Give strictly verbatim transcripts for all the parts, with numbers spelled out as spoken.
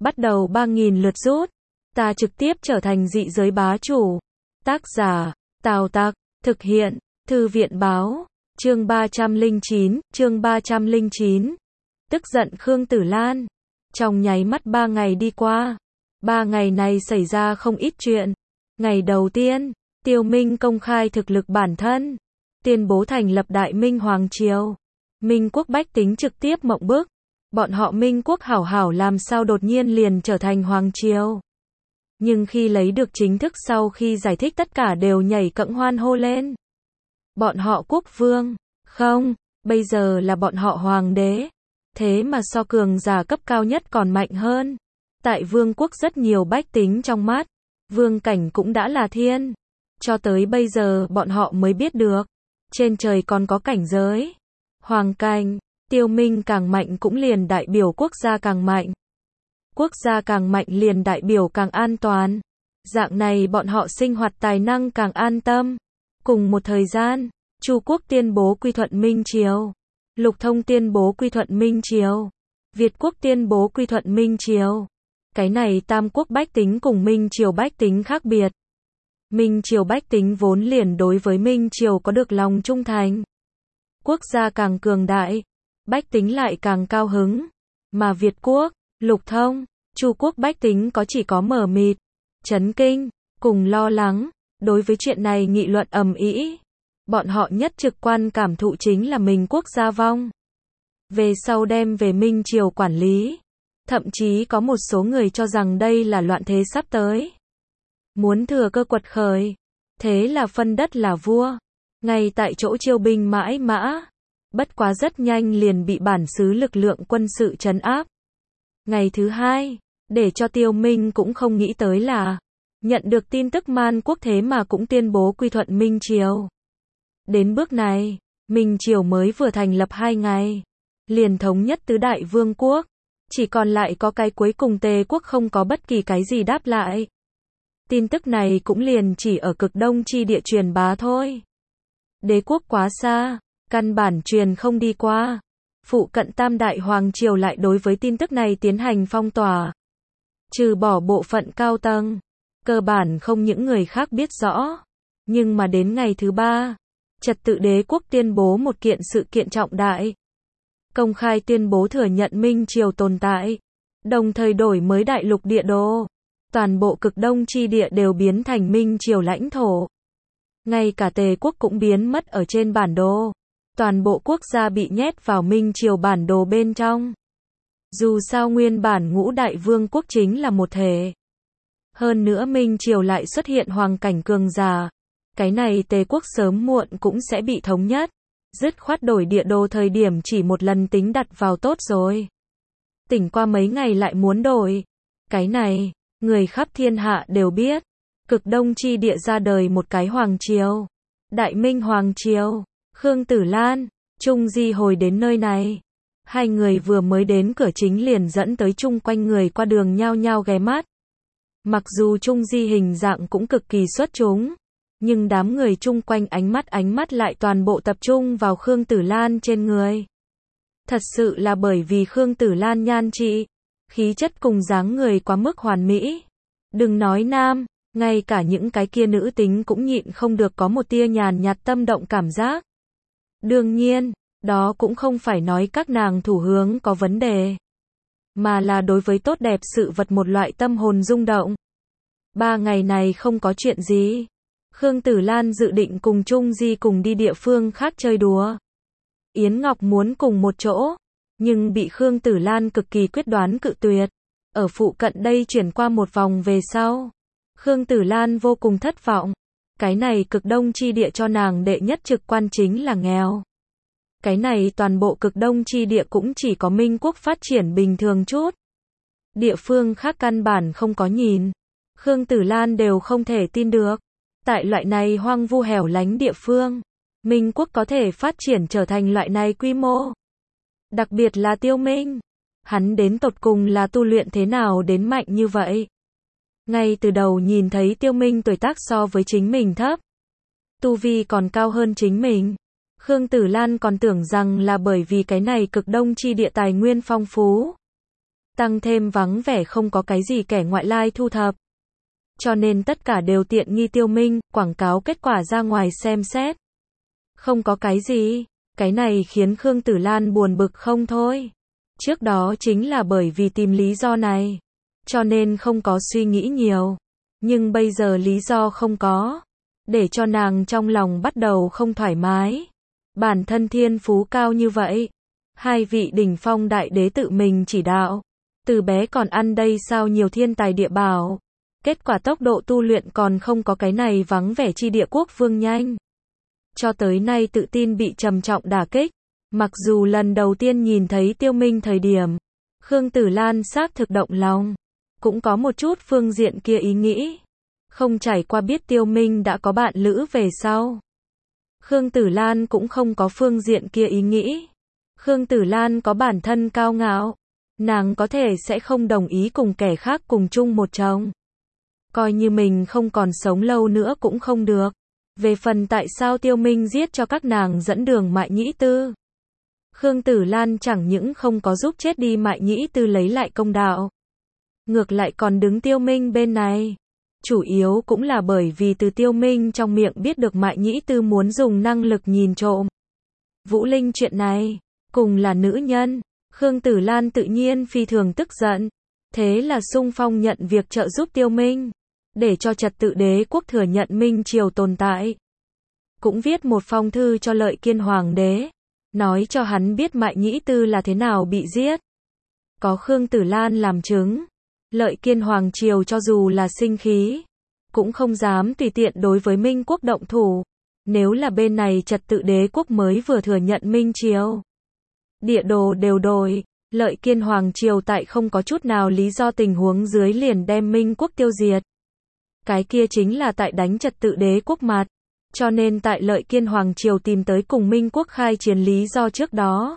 bắt đầu ba nghìn lượt rút. Ta trực tiếp trở thành dị giới bá chủ. Tác giả, Tào Tặc, thực hiện, Thư viện báo, chương ba trăm lẻ chín, chương ba trăm lẻ chín. Tức giận Khương Tử Lan. Trong nháy mắt ba ngày đi qua. Ba ngày này xảy ra không ít chuyện. Ngày đầu tiên, Tiêu Minh công khai thực lực bản thân. Tuyên bố thành lập Đại Minh Hoàng Triều. Minh quốc bách tính trực tiếp mộng bức. Bọn họ Minh quốc hảo hảo làm sao đột nhiên liền trở thành Hoàng Triều. Nhưng khi lấy được chính thức sau khi giải thích tất cả đều nhảy cẫng hoan hô lên. Bọn họ quốc vương, không, bây giờ là bọn họ hoàng đế. Thế mà so cường giả cấp cao nhất còn mạnh hơn. Tại vương quốc rất nhiều bách tính trong mắt, vương cảnh cũng đã là thiên. Cho tới bây giờ bọn họ mới biết được, trên trời còn có cảnh giới. Hoàng cảnh, Tiêu Minh càng mạnh cũng liền đại biểu quốc gia càng mạnh. Quốc gia càng mạnh liền đại biểu càng an toàn. Dạng này bọn họ sinh hoạt tài năng càng an tâm. Cùng một thời gian, Chu quốc tuyên bố quy thuận Minh Triều. Lục Thông tuyên bố quy thuận Minh Triều. Việt quốc tuyên bố quy thuận Minh Triều. Cái này tam quốc bách tính cùng Minh Triều bách tính khác biệt. Minh Triều bách tính vốn liền đối với Minh Triều có được lòng trung thành. Quốc gia càng cường đại, bách tính lại càng cao hứng. Mà Việt quốc, Lục Thông, Chu quốc bách tính có chỉ có mờ mịt, chấn kinh, cùng lo lắng. Đối với chuyện này nghị luận ầm ĩ. Bọn họ nhất trực quan cảm thụ chính là mình quốc gia vong. Về sau đem về Minh Triều quản lý. Thậm chí có một số người cho rằng đây là loạn thế sắp tới. Muốn thừa cơ quật khởi. Thế là phân đất là vua. Ngay tại chỗ chiêu binh mãi mã. Bất quá rất nhanh liền bị bản xứ lực lượng quân sự trấn áp. Ngày thứ hai, để cho Tiêu Minh cũng không nghĩ tới là nhận được tin tức Man quốc thế mà cũng tuyên bố quy thuận Minh Triều. Đến bước này, Minh Triều mới vừa thành lập hai ngày, liền thống nhất tứ đại vương quốc. Chỉ còn lại có cái cuối cùng Tề quốc không có bất kỳ cái gì đáp lại. Tin tức này cũng liền chỉ ở cực đông chi địa truyền bá thôi. Đế quốc quá xa, căn bản truyền không đi qua. Phụ cận tam đại hoàng triều lại đối với tin tức này tiến hành phong tỏa. Trừ bỏ bộ phận cao tầng, cơ bản không những người khác biết rõ. Nhưng mà đến ngày thứ ba, Trật tự đế quốc tuyên bố một kiện sự kiện trọng đại. Công khai tuyên bố thừa nhận Minh Triều tồn tại. Đồng thời đổi mới đại lục địa đồ. Toàn bộ cực đông chi địa đều biến thành Minh Triều lãnh thổ. Ngay cả Tề quốc cũng biến mất ở trên bản đồ. Toàn bộ quốc gia bị nhét vào Minh Triều bản đồ bên trong. Dù sao nguyên bản ngũ đại vương quốc chính là một thể. Hơn nữa Minh Triều lại xuất hiện hoàng cảnh cường giả. Cái này Tề quốc sớm muộn cũng sẽ bị thống nhất. Dứt khoát đổi địa đồ thời điểm chỉ một lần tính đặt vào tốt rồi. Tỉnh qua mấy ngày lại muốn đổi. Cái này, người khắp thiên hạ đều biết. Cực đông chi địa ra đời một cái hoàng triều. Đại Minh Hoàng Triều. Khương Tử Lan, Trung Di hồi đến nơi này. Hai người vừa mới đến cửa chính liền dẫn tới chung quanh người qua đường nhao nhao ghé mắt. Mặc dù Trung Di hình dạng cũng cực kỳ xuất chúng. Nhưng đám người chung quanh ánh mắt ánh mắt lại toàn bộ tập trung vào Khương Tử Lan trên người. Thật sự là bởi vì Khương Tử Lan nhan trị, khí chất cùng dáng người quá mức hoàn mỹ. Đừng nói nam, ngay cả những cái kia nữ tính cũng nhịn không được có một tia nhàn nhạt tâm động cảm giác. Đương nhiên, đó cũng không phải nói các nàng thủ hướng có vấn đề, mà là đối với tốt đẹp sự vật một loại tâm hồn rung động. Ba ngày này không có chuyện gì. Khương Tử Lan dự định cùng Trung Di cùng đi địa phương khác chơi đùa. Yến Ngọc muốn cùng một chỗ, nhưng bị Khương Tử Lan cực kỳ quyết đoán cự tuyệt. Ở phụ cận đây chuyển qua một vòng về sau, Khương Tử Lan vô cùng thất vọng. Cái này cực đông chi địa cho nàng đệ nhất trực quan chính là nghèo. Cái này toàn bộ cực đông chi địa cũng chỉ có Minh quốc phát triển bình thường chút. Địa phương khác căn bản không có nhìn. Khương Tử Lan đều không thể tin được. Tại loại này hoang vu hẻo lánh địa phương, Minh quốc có thể phát triển trở thành loại này quy mô. Đặc biệt là Tiêu Minh. Hắn đến tột cùng là tu luyện thế nào đến mạnh như vậy. Ngay từ đầu nhìn thấy Tiêu Minh tuổi tác so với chính mình thấp. Tu vi còn cao hơn chính mình. Khương Tử Lan còn tưởng rằng là bởi vì cái này cực đông chi địa tài nguyên phong phú. Tăng thêm vắng vẻ không có cái gì kẻ ngoại lai thu thập. Cho nên tất cả đều tiện nghi Tiêu Minh, quảng cáo kết quả ra ngoài xem xét. Không có cái gì, cái này khiến Khương Tử Lan buồn bực không thôi. Trước đó chính là bởi vì tìm lý do này, cho nên không có suy nghĩ nhiều. Nhưng bây giờ lý do không có, để cho nàng trong lòng bắt đầu không thoải mái. Bản thân thiên phú cao như vậy, hai vị đỉnh phong đại đế tự mình chỉ đạo, từ bé còn ăn đây sao nhiều thiên tài địa bảo. Kết quả tốc độ tu luyện còn không có cái này vắng vẻ chi địa quốc vương nhanh. Cho tới nay tự tin bị trầm trọng đả kích. Mặc dù lần đầu tiên nhìn thấy Tiêu Minh thời điểm, Khương Tử Lan xác thực động lòng, cũng có một chút phương diện kia ý nghĩ. Không trải qua biết Tiêu Minh đã có bạn lữ về sau, Khương Tử Lan cũng không có phương diện kia ý nghĩ. Khương Tử Lan có bản thân cao ngạo, nàng có thể sẽ không đồng ý cùng kẻ khác cùng chung một chồng. Coi như mình không còn sống lâu nữa cũng không được. Về phần tại sao Tiêu Minh giết cho các nàng dẫn đường Mại Nhĩ Tư, Khương Tử Lan chẳng những không có giúp chết đi Mại Nhĩ Tư lấy lại công đạo, ngược lại còn đứng Tiêu Minh bên này. Chủ yếu cũng là bởi vì từ Tiêu Minh trong miệng biết được Mại Nhĩ Tư muốn dùng năng lực nhìn trộm Vũ Linh chuyện này, cùng là nữ nhân, Khương Tử Lan tự nhiên phi thường tức giận, thế là xung phong nhận việc trợ giúp Tiêu Minh, để cho trật tự đế quốc thừa nhận Minh Triều tồn tại. Cũng viết một phong thư cho Lợi Kiên Hoàng đế, nói cho hắn biết Mại Nhĩ Tư là thế nào bị giết. Có Khương Tử Lan làm chứng, Lợi Kiên Hoàng triều cho dù là sinh khí, cũng không dám tùy tiện đối với Minh quốc động thủ. Nếu là bên này trật tự đế quốc mới vừa thừa nhận Minh Triều, địa đồ đều đổi, Lợi Kiên Hoàng triều tại không có chút nào lý do tình huống dưới liền đem Minh quốc tiêu diệt. Cái kia chính là tại đánh trật tự đế quốc mặt. Cho nên tại Lợi Kiên Hoàng triều tìm tới cùng Minh quốc khai chiến lý do trước đó,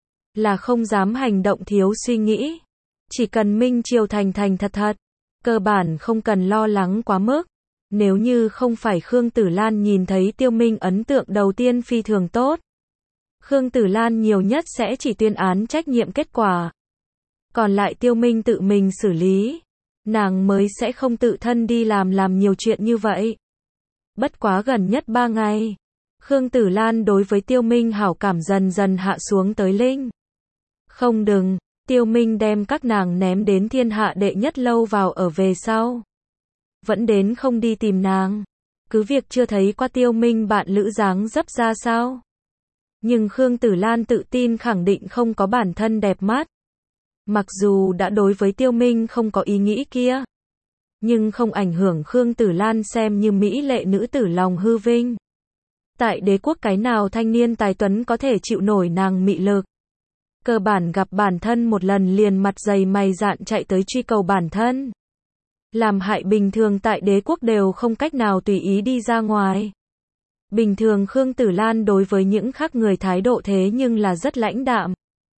là không dám hành động thiếu suy nghĩ. Chỉ cần Minh Triều thành thành thật thật, cơ bản không cần lo lắng quá mức. Nếu như không phải Khương Tử Lan nhìn thấy Tiêu Minh ấn tượng đầu tiên phi thường tốt, Khương Tử Lan nhiều nhất sẽ chỉ tuyên án trách nhiệm kết quả. Còn lại Tiêu Minh tự mình xử lý, nàng mới sẽ không tự thân đi làm làm nhiều chuyện như vậy. Bất quá gần nhất ba ngày, Khương Tử Lan đối với Tiêu Minh hảo cảm dần dần hạ xuống tới linh. Không đừng, Tiêu Minh đem các nàng ném đến thiên hạ đệ nhất lâu vào ở về sau, vẫn đến không đi tìm nàng. Cứ việc chưa thấy qua Tiêu Minh bạn lữ dáng dấp ra sao, nhưng Khương Tử Lan tự tin khẳng định không có bản thân đẹp mắt. Mặc dù đã đối với Tiêu Minh không có ý nghĩ kia, nhưng không ảnh hưởng Khương Tử Lan xem như mỹ lệ nữ tử lòng hư vinh. Tại đế quốc cái nào thanh niên tài tuấn có thể chịu nổi nàng mị lực. Cơ bản gặp bản thân một lần liền mặt dày mày dạn chạy tới truy cầu bản thân. Làm hại bình thường tại đế quốc đều không cách nào tùy ý đi ra ngoài. Bình thường Khương Tử Lan đối với những khác người thái độ thế nhưng là rất lãnh đạm.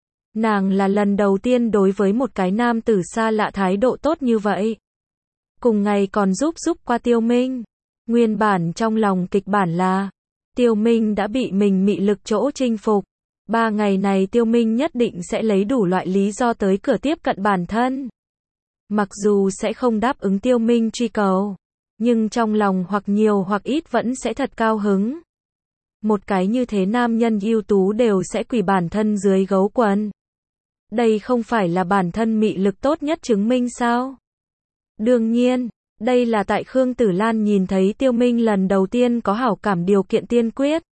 Nàng là lần đầu tiên đối với một cái nam tử xa lạ thái độ tốt như vậy. Cùng ngày còn giúp giúp qua Tiêu Minh. Nguyên bản trong lòng kịch bản là Tiêu Minh đã bị mình mị lực chỗ chinh phục. Ba ngày này Tiêu Minh nhất định sẽ lấy đủ loại lý do tới cửa tiếp cận bản thân. Mặc dù sẽ không đáp ứng Tiêu Minh truy cầu, nhưng trong lòng hoặc nhiều hoặc ít vẫn sẽ thật cao hứng. Một cái như thế nam nhân ưu tú đều sẽ quỳ bản thân dưới gấu quần. Đây không phải là bản thân mị lực tốt nhất chứng minh sao? Đương nhiên, đây là tại Khương Tử Lan nhìn thấy Tiêu Minh lần đầu tiên có hảo cảm điều kiện tiên quyết,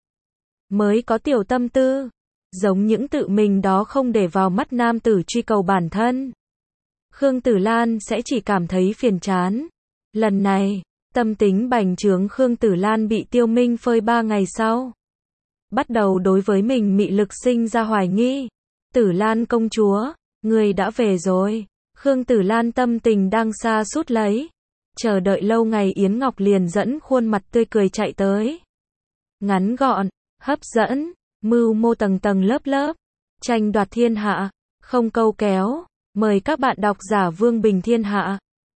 mới có tiểu tâm tư, giống những tự mình đó không để vào mắt nam tử truy cầu bản thân. Khương Tử Lan sẽ chỉ cảm thấy phiền chán. Lần này, tâm tính bành trướng Khương Tử Lan bị Tiêu Minh phơi ba ngày sau, bắt đầu đối với mình mị lực sinh ra hoài nghi. Tử Lan công chúa, người đã về rồi. Khương Tử Lan tâm tình đang sa sút lấy, chờ đợi lâu ngày Yến Ngọc liền dẫn khuôn mặt tươi cười chạy tới. Ngắn gọn, hấp dẫn, mưu mô tầng tầng lớp lớp, tranh đoạt thiên hạ, không câu kéo. Mời các bạn đọc giả Vương Bình Thiên Hạ.